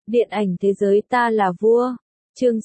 Điện ảnh thế giới ta là vua. Chương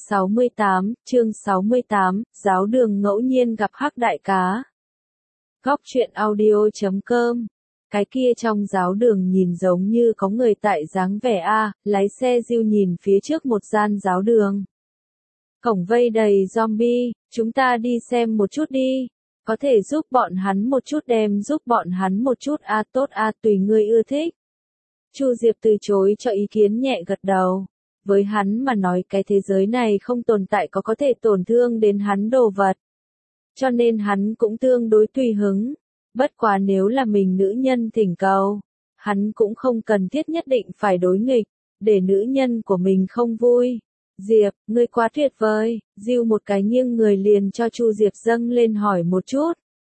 68, giáo đường ngẫu nhiên gặp Hắc đại cá. Góc truyện audio.com. Cái kia trong giáo đường nhìn giống như có người tại dáng vẻ lái xe Jill nhìn phía trước một gian giáo đường. Cổng vây đầy zombie, chúng ta đi xem một chút đi. Có thể giúp bọn hắn một chút đem giúp bọn hắn một chút tốt tùy ngươi ưa thích. Chu Diệp từ chối cho ý kiến nhẹ gật đầu. Với hắn mà nói cái thế giới này không tồn tại có thể tổn thương đến hắn đồ vật. Cho nên hắn cũng tương đối tùy hứng. Bất quá nếu là mình nữ nhân thỉnh cầu, hắn cũng không cần thiết nhất định phải đối nghịch, để nữ nhân của mình không vui. Diệp, ngươi quá tuyệt vời. Jill một cái nghiêng người liền cho Chu Diệp dâng lên hỏi một chút.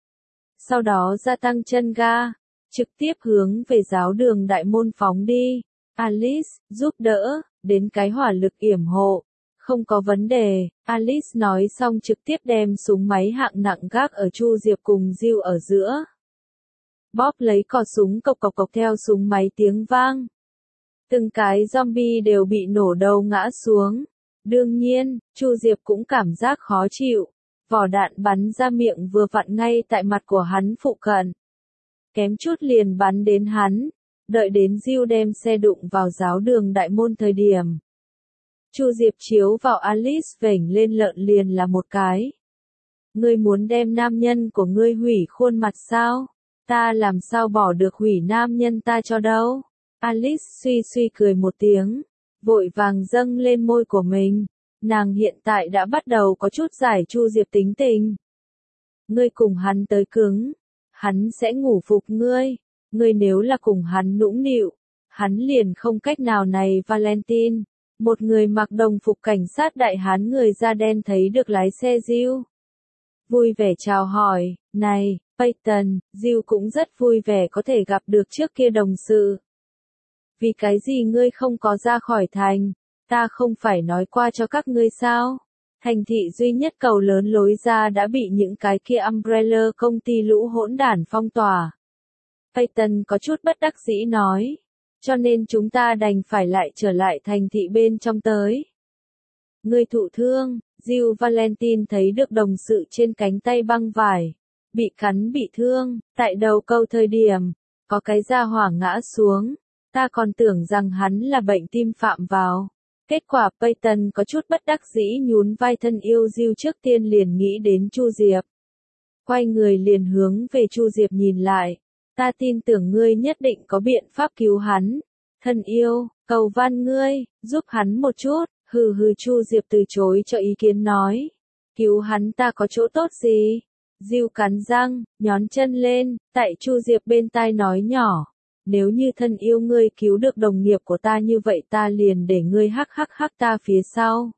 Sau đó gia tăng chân ga, trực tiếp hướng về giáo đường đại môn phóng đi. Alice, giúp đỡ, đến cái hỏa lực yểm hộ. Không có vấn đề, Alice nói xong trực tiếp đem súng máy hạng nặng gác ở Chu Diệp cùng Jill ở giữa. Bóp lấy cò súng cộc cộc cộc theo súng máy tiếng vang. Từng cái zombie đều bị nổ đầu ngã xuống. Đương nhiên, Chu Diệp cũng cảm giác khó chịu. Vỏ đạn bắn ra miệng vừa vặn ngay tại mặt của hắn phụ cận. Kém chút liền bắn đến hắn. Đợi đến Jill đem xe đụng vào giáo đường đại môn thời điểm. Chu Diệp chiếu vào Alice vểnh lên lợn liền là một cái. Ngươi muốn đem nam nhân của ngươi hủy khuôn mặt sao? Ta làm sao bỏ được hủy nam nhân ta cho đâu? Alice suy suy cười một tiếng, vội vàng dâng lên môi của mình. Nàng hiện tại đã bắt đầu có chút giải Chu Diệp tính tình. Ngươi cùng hắn tới cứng, hắn sẽ ngủ phục ngươi. Ngươi nếu là cùng hắn nũng nịu, hắn liền không cách nào này. Valentine, một người mặc đồng phục cảnh sát đại hán người da đen thấy được lái xe Jill. Vui vẻ chào hỏi, này, Peyton. Jill cũng rất vui vẻ có thể gặp được trước kia đồng sự. Vì cái gì ngươi không có ra khỏi thành? Ta không phải nói qua cho các ngươi sao? Thành thị duy nhất cầu lớn lối ra đã bị những cái kia umbrella công ty lũ hỗn đản phong tỏa. Peyton có chút bất đắc dĩ nói. Cho nên chúng ta đành phải lại trở lại thành thị bên trong tới. Ngươi thụ thương. Jill Valentine thấy được đồng sự trên cánh tay băng vải. Bị cắn bị thương. Tại đầu câu thời điểm, có cái gia hỏa ngã xuống. Ta còn tưởng rằng hắn là bệnh tim phạm vào. Kết quả Peyton có chút bất đắc dĩ nhún vai. Thân yêu Jill trước tiên liền nghĩ đến Chu Diệp. Quay người liền hướng về Chu Diệp nhìn lại. Ta tin tưởng ngươi nhất định có biện pháp cứu hắn. Thân yêu, cầu van ngươi, giúp hắn một chút. Hừ hừ. Chu Diệp từ chối cho ý kiến nói. Cứu hắn ta có chỗ tốt gì? Jill cắn răng, nhón chân lên, tại Chu Diệp bên tai nói nhỏ. Nếu như thân yêu ngươi cứu được đồng nghiệp của ta như vậy ta liền để ngươi hắc ta phía sau.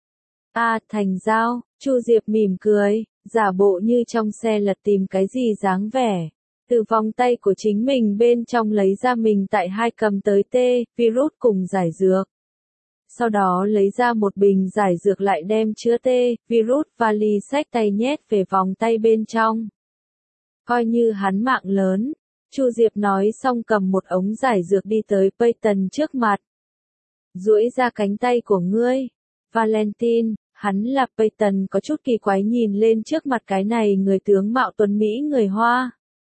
Thành giao. Chu Diệp mỉm cười, giả bộ như trong xe lật tìm cái gì dáng vẻ. Từ vòng tay của chính mình bên trong lấy ra mình tại hai cầm tới virus cùng giải dược. Sau đó lấy ra một bình giải dược lại đem chứa virus vali xách tay nhét về vòng tay bên trong. Coi như hắn mạng lớn. Chu Diệp nói xong cầm một ống giải dược đi tới Peyton trước mặt. Duỗi ra cánh tay của ngươi. Valentine, hắn là Peyton có chút kỳ quái nhìn lên trước mặt cái này người tướng mạo tuấn Mỹ người Hoa.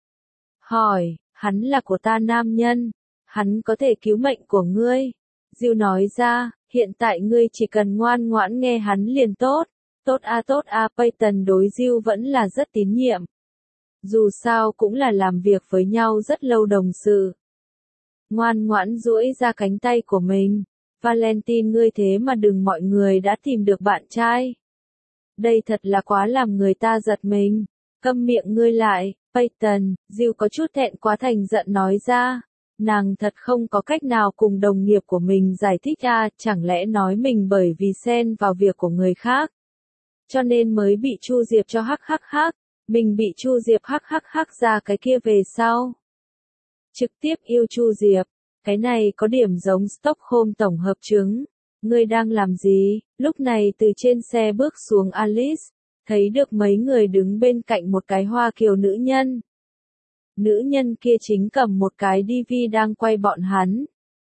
Hỏi, hắn là của ta nam nhân. Hắn có thể cứu mệnh của ngươi. Jill nói ra, hiện tại ngươi chỉ cần ngoan ngoãn nghe hắn liền tốt. Tốt Peyton đối Jill vẫn là rất tín nhiệm. Dù sao cũng là làm việc với nhau rất lâu đồng sự. Ngoan ngoãn duỗi ra cánh tay của mình. Valentine ngươi thế mà đừng mọi người đã tìm được bạn trai. Đây thật là quá làm người ta giật mình. Câm miệng ngươi lại, Peyton. Jill có chút thẹn quá thành giận nói ra. Nàng thật không có cách nào cùng đồng nghiệp của mình giải thích chẳng lẽ nói mình bởi vì xen vào việc của người khác. Cho nên mới bị Chu Diệp cho hắc. Mình bị Chu Diệp hắc ra cái kia về sau. Trực tiếp yêu Chu Diệp. Cái này có điểm giống Stockholm tổng hợp chứng. Ngươi đang làm gì? Lúc này từ trên xe bước xuống Alice. Thấy được mấy người đứng bên cạnh một cái hoa kiều nữ nhân. Nữ nhân kia chính cầm một cái DV đang quay bọn hắn.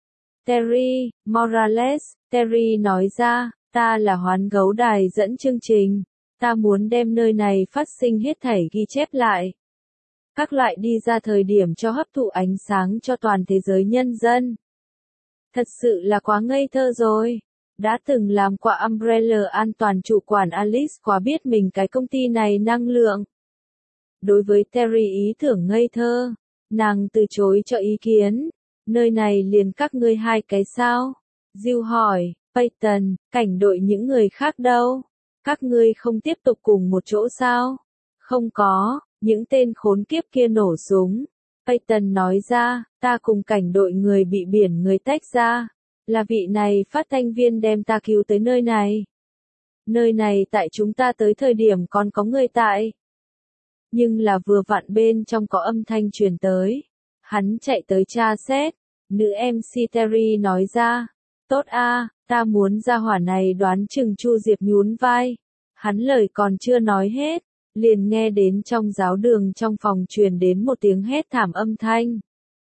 Terry Morales, Terry nói ra, ta là hoán gấu đài dẫn chương trình. Ta muốn đem nơi này phát sinh hết thảy ghi chép lại. Các loại đi ra thời điểm cho hấp thụ ánh sáng cho toàn thế giới nhân dân. Thật sự là quá ngây thơ rồi. Đã từng làm qua Umbrella an toàn chủ quản Alice quá biết mình cái công ty này năng lượng. Đối với Terry ý tưởng ngây thơ, nàng từ chối cho ý kiến. Nơi này liền các ngươi hai cái sao? Jill hỏi, Peyton, cảnh đội những người khác đâu? Các ngươi không tiếp tục cùng một chỗ sao? Không có, những tên khốn kiếp kia nổ súng. Peyton nói ra, ta cùng cảnh đội người bị biển người tách ra. Là vị này phát thanh viên đem ta cứu tới nơi này. Nơi này tại chúng ta tới thời điểm còn có người tại. Nhưng là vừa vặn bên trong có âm thanh truyền tới. Hắn chạy tới tra xét. Nữ MC Terry nói ra. Tốt a, ta muốn ra hỏa này đoán chừng Chu Diệp nhún vai. Hắn lời còn chưa nói hết. Liền nghe đến trong giáo đường trong phòng truyền đến một tiếng hét thảm âm thanh.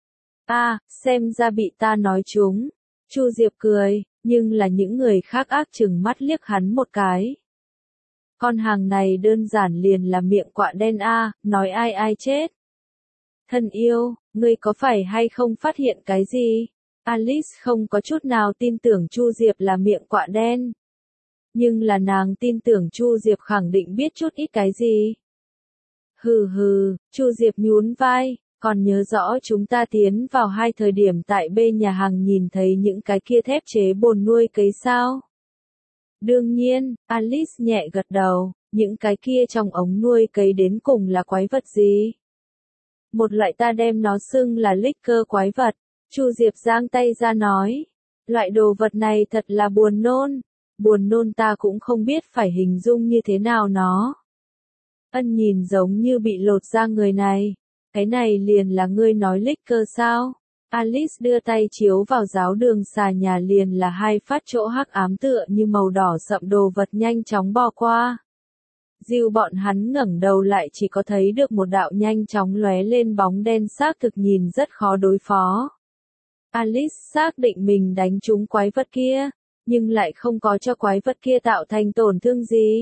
Xem ra bị ta nói trúng. Chu Diệp cười, nhưng là những người khác ác chừng mắt liếc hắn một cái. Con hàng này đơn giản liền là miệng quạ đen nói ai chết. Thân yêu, ngươi có phải hay không phát hiện cái gì? Alice không có chút nào tin tưởng Chu Diệp là miệng quạ đen. Nhưng là nàng tin tưởng Chu Diệp khẳng định biết chút ít cái gì. Hừ, Chu Diệp nhún vai, còn nhớ rõ chúng ta tiến vào hai thời điểm tại bên nhà hàng nhìn thấy những cái kia thép chế bồn nuôi cấy sao? Đương nhiên, Alice nhẹ gật đầu, những cái kia trong ống nuôi cấy đến cùng là quái vật gì? Một loại ta đem nó xưng là licker quái vật, Chu Diệp giang tay ra nói. Loại đồ vật này thật là buồn nôn ta cũng không biết phải hình dung như thế nào nó. Ân nhìn giống như bị lột ra người này. Cái này liền là ngươi nói licker sao? Alice đưa tay chiếu vào giáo đường xà nhà liền là hai phát chỗ hắc ám tựa như màu đỏ sậm đồ vật nhanh chóng bò qua. Jill bọn hắn ngẩng đầu lại chỉ có thấy được một đạo nhanh chóng lóe lên bóng đen xác thực nhìn rất khó đối phó. Alice xác định mình đánh trúng quái vật kia, nhưng lại không có cho quái vật kia tạo thành tổn thương gì.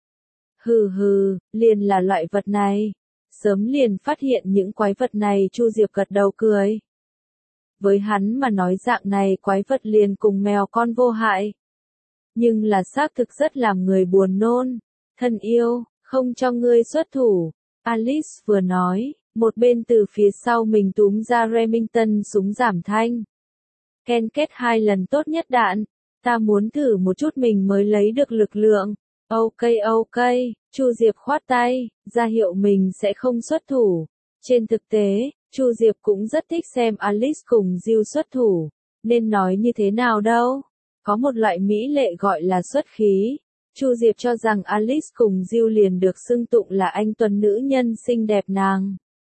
Hừ, liền là loại vật này. Sớm liền phát hiện những quái vật này Chu Diệp gật đầu cười. Với hắn mà nói dạng này quái vật liền cùng mèo con vô hại. Nhưng là xác thực rất làm người buồn nôn. Thân yêu, không cho ngươi xuất thủ. Alice vừa nói, một bên từ phía sau mình túm ra Remington súng giảm thanh. Ken kết 2 lần tốt nhất đạn. Ta muốn thử một chút mình mới lấy được lực lượng. Ok, Chu Diệp khoát tay, ra hiệu mình sẽ không xuất thủ. Trên thực tế, Chu Diệp cũng rất thích xem Alice cùng Jill xuất thủ. Nên nói như thế nào đâu? Có một loại mỹ lệ gọi là xuất khí. Chu Diệp cho rằng Alice cùng Jill liền được xưng tụng là anh tuấn nữ nhân xinh đẹp nàng.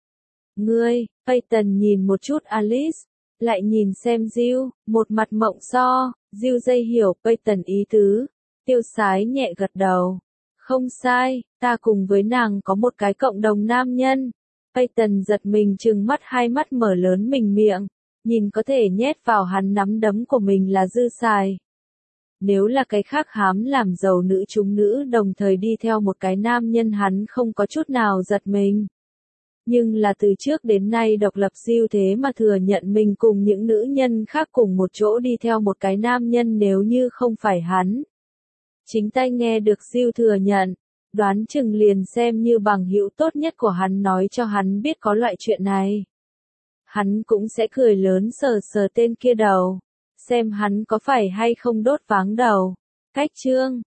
Ngươi, Peyton nhìn một chút Alice, lại nhìn xem Jill, một mặt mộng so, Jill dây hiểu Peyton ý tứ. Tiêu Sái nhẹ gật đầu. Không sai, ta cùng với nàng có một cái cộng đồng nam nhân. Peyton giật mình trừng mắt hai mắt mở lớn mình miệng. Nhìn có thể nhét vào hắn nắm đấm của mình là dư xài. Nếu là cái khác hám làm giàu nữ chúng nữ đồng thời đi theo một cái nam nhân hắn không có chút nào giật mình. Nhưng là từ trước đến nay độc lập siêu thế mà thừa nhận mình cùng những nữ nhân khác cùng một chỗ đi theo một cái nam nhân nếu như không phải hắn. Chính tay nghe được siêu thừa nhận, đoán chừng liền xem như bằng hữu tốt nhất của hắn nói cho hắn biết có loại chuyện này. Hắn cũng sẽ cười lớn sờ sờ tên kia đầu, xem hắn có phải hay không đốt váng đầu. Cách chương